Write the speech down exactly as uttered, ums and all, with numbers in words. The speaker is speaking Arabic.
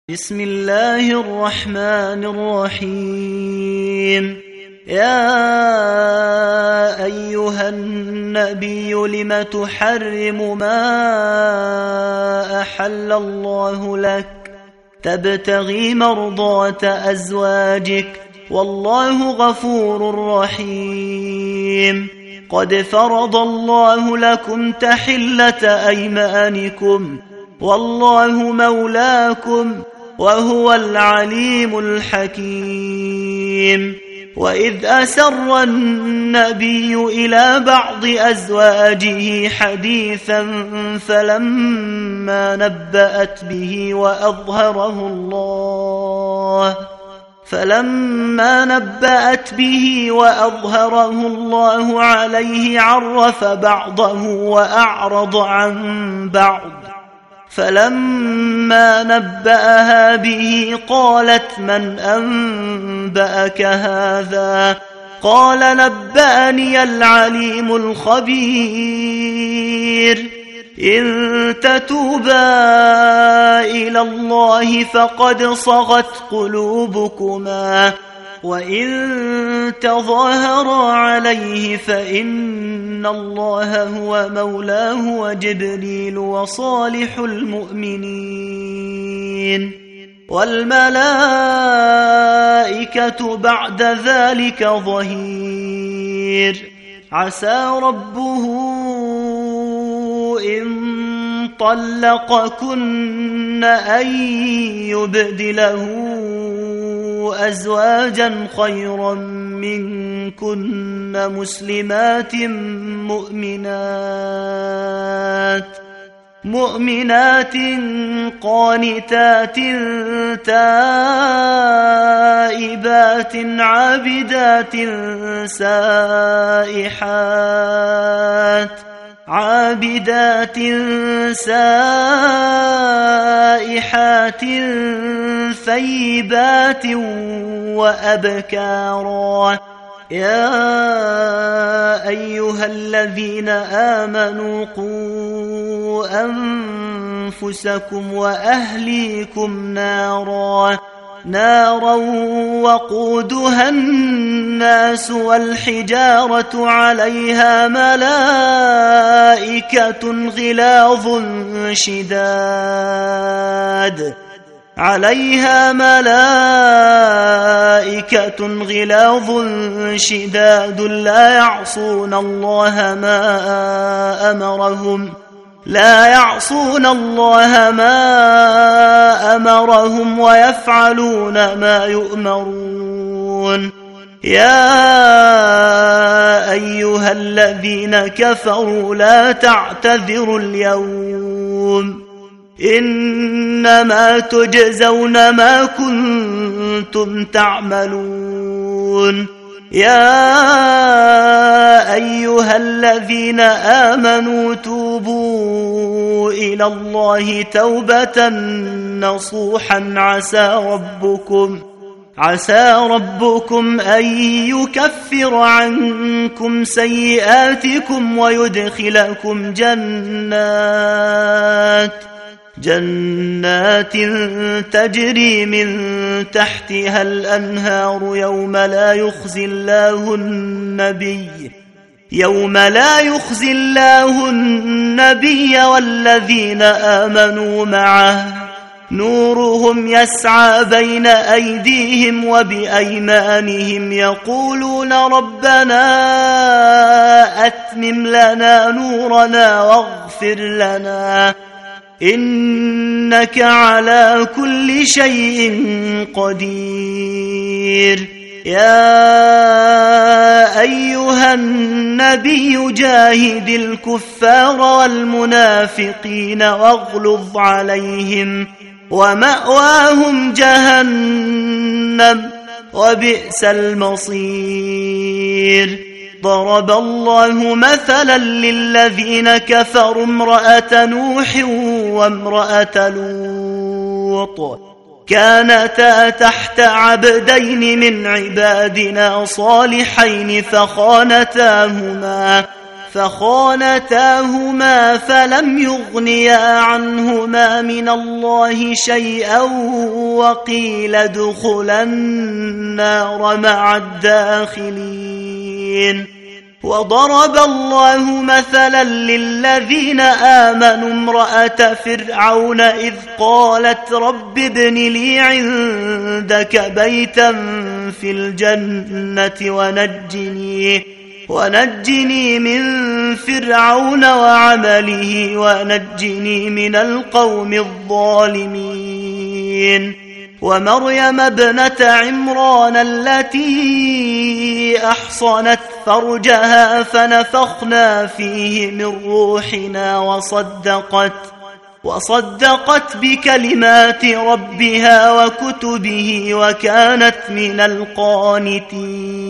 بسم الله الرحمن الرحيم. يا أيها النبي لم تحرم ما أحل الله لك تبتغي مرضات أزواجك والله غفور رحيم. قد فرض الله لكم تحلة أيمانكم والله مولاكم وهو العليم الحكيم. وإذ أسر النبي إلى بعض أزواجه حديثا فلما نبأت به وأظهره الله فلما نبأت به وأظهره الله عليه عرف بعضه وأعرض عن بعض. فلما نبأها به قالت من أنبأك هذا؟ قال نبأني العليم الخبير. إن تتوبا إلى الله فقد صغت قلوبكما وإن تظاهرا عليه فإن الله هو مولاه وجبريل وصالح المؤمنين والملائكة بعد ذلك ظهير. عسى ربه إن طلقكن أن يبدله أزواجا خيرا منكن مسلمات مؤمنات مؤمنات قانتات تائبات عابدات سائحات عابدات سائحات ثيبات وأبكارا. يا أيها الذين آمنوا قوا أنفسكم وأهليكم نارا نارا وقودها الناس والحجارة عليها ملائكة غلاظ شداد عليها ملائكة غلاظ شداد لا يعصون الله ما أمرهم لا يعصون الله ما أمرهم ويفعلون ما يؤمرون. يا أيها الذين كفروا لا تعتذروا اليوم إنما تجزون ما كنتم تعملون. يا أيها الذين آمنوا توبوا إلى الله توبة نصوحا عسى ربكم عسى ربكم أن يكفر عنكم سيئاتكم ويدخلكم جنات جنات تجري من تحتها الأنهار يوم لا يخزي الله النبي يوم لا يخزي الله النبي والذين آمنوا معه نورهم يسعى بين أيديهم وبأيمانهم يقولون ربنا أتمم لنا نورنا واغفر لنا إنك على كل شيء قدير. يا أيها النبي جاهد الكفار والمنافقين واغلظ عليهم ومأواهم جهنم وبئس المصير. ضرب الله مثلا للذين كفروا امرأة نوح وامرأة لوط كانتا تحت عبدين من عبادنا صالحين فخانتاهما فخانتاهما فلم يغنيا عنهما من الله شيئا وقيل ادخلا النار مع الداخلين. وضرب الله مثلا للذين آمنوا امرأة فرعون إذ قالت رب ابن لي عندك بيتا في الجنة ونجني, ونجني من فرعون وعمله ونجني من القوم الظالمين. ومريم ابنة عمران التي أحصنت فرجها فنفخنا فيه من روحنا وصدقت, وصدقت بكلمات ربها وكتبه وكانت من القانتين.